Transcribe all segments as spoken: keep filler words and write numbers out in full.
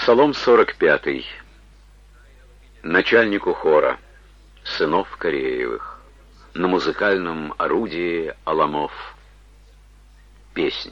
Псалом сорок пятый. Начальнику хора, сынов Кореевых, на музыкальном орудии аламов. Песнь.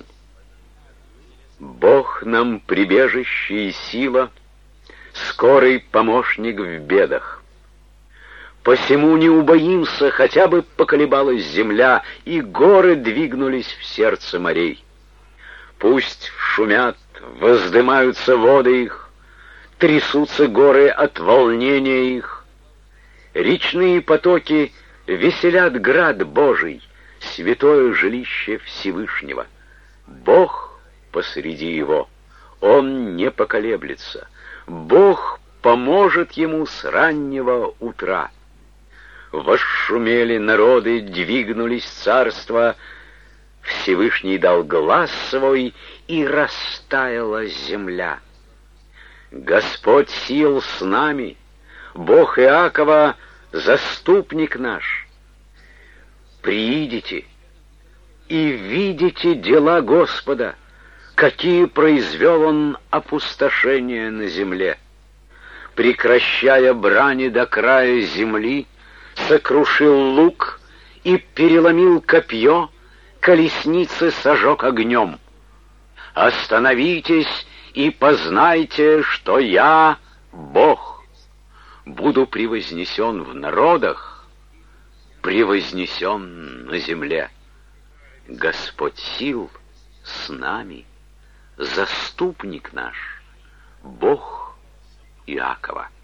Бог нам прибежище и сила, скорый помощник в бедах. Посему не убоимся, хотя бы поколебалась земля, и горы двигнулись в сердце морей. Пусть шумят, воздымаются воды их, трясутся горы от волнения их. Речные потоки веселят град Божий, святое жилище Всевышнего. Бог посреди его, он не поколеблется. Бог поможет ему с раннего утра. Восшумели народы, двигнулись царства, Всевышний дал глас свой, и растаяла земля. Господь сил с нами, Бог Иакова, заступник наш. Приидите и видите дела Господа, какие произвел Он опустошения на земле. Прекращая брани до края земли, сокрушил лук и переломил копье, колесницы сожег огнем. Остановитесь и познайте, что я Бог. Буду превознесен в народах, превознесен на земле. Господь сил с нами, заступник наш, Бог Иакова.